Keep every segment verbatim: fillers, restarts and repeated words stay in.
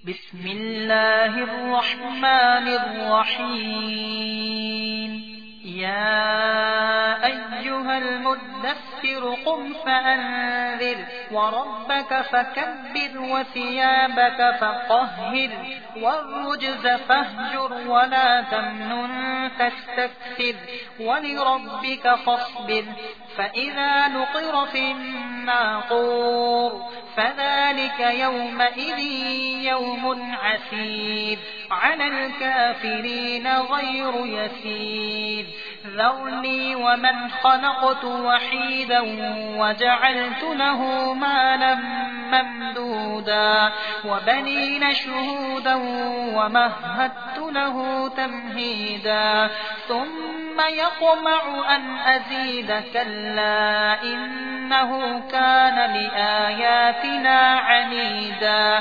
بسم الله الرحمن الرحيم يا أيها المدثر قم فأنذر وربك فكبر وثيابك فطهر والرجز فاهجر ولا تمنن تستكثر ولربك فاصبر فإذا نقر في الناقور فذلك يومئذ يوم عسير على الكافرين غير يسير ذرني ومن خلقت وحيدا وجعلت له مالا ممدودا وبنين شهودا ومهدت له تمهيدا ثم يطمع أن أزيد كلا إنه كان لآياتنا عنيدا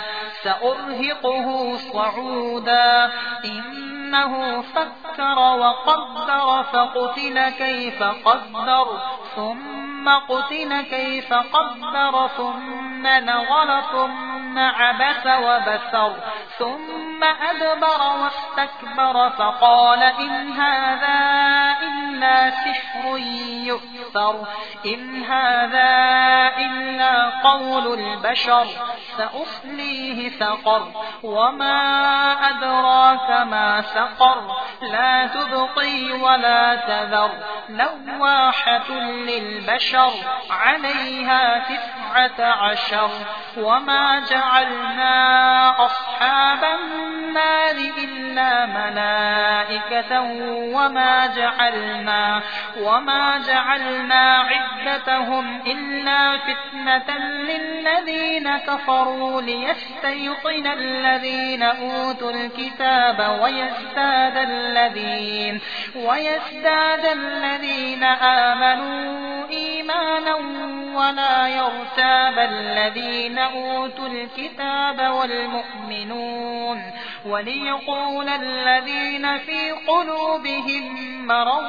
سأرهقه صعودا إنه فكر وقدر فقتل كيف قدر ثم قتل كيف قدر ثم نظر ثم عبس وبسر ثم أدبر واستكبر فقال إن هذا إلا سحر يؤثر إن هذا إلا قول البشر سأصليه سقر وما أدراك ما سقر لا تبقي ولا تذر لواحة للبشر عليها تسعة عشر وما جعلنا أصحاب النار إلا ملائكة وما جعلنا وما جعلنا عدتهم إلا فتنة للذين كفروا ليستيقن الذين أوتوا الكتاب ويزداد الذين ويزداد الذين آمنوا إيمانا ولا يرتاب الذين أوتوا الكتاب والمؤمنون وليقول الذين في قلوبهم مرض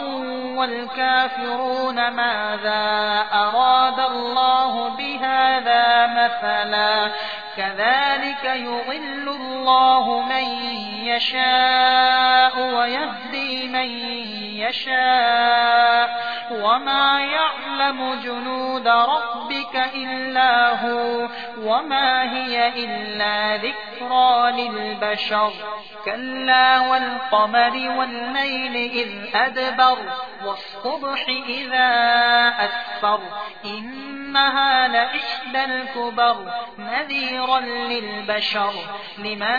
والكافرون ماذا أراد الله بهذا مثلا كذلك يضل الله من يشاء ويهدي من يشاء وما يعلم جنود ربك إلا هو وما هي إلا ذكرى للبشر كلا والقمر والليل إذ أدبر والصبح إذا أسفر إنها لإحدى الكبر نذيرا للبشر لمن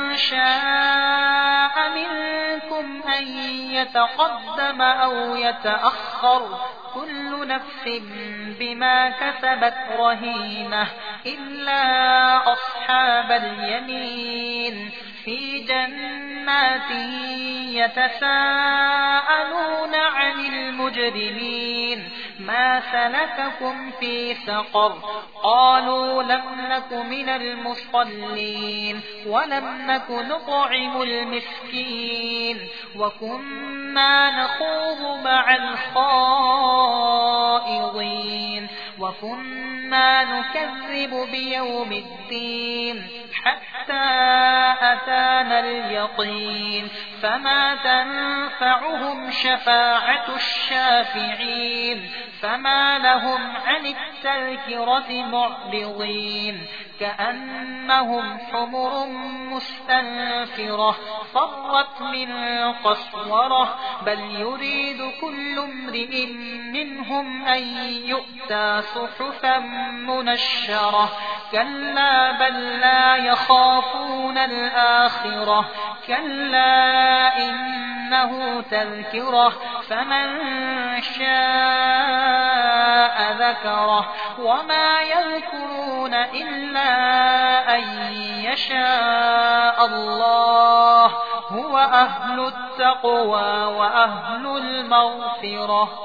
شاء منكم أن يتقدم أو يتأخر كل نفس بما كسبت رهينة إلا أصحاب اليمين في جنات يتساءلون عن المجرمين ما سلككم في سقر قالوا لم نك من المصلين ولم نك نطعم المسكين وكنا نخوض مع الخائضين وكنا نكذب بيوم الدين حتى أتانا اليقين فما تنفعهم شفاعة الشافعين فما لهم عن التذكرة معرضين كأنهم حمر مستنفرة فرت من قسورة بل يريد كل امرئ منهم أن يؤتى صحفا منشرة كلا بل لا يخافون الآخرة كلا إنه تذكرة فمن شاء ذكره وما يذكرون إلا أن يشاء الله هو أهل التقوى وأهل المغفرة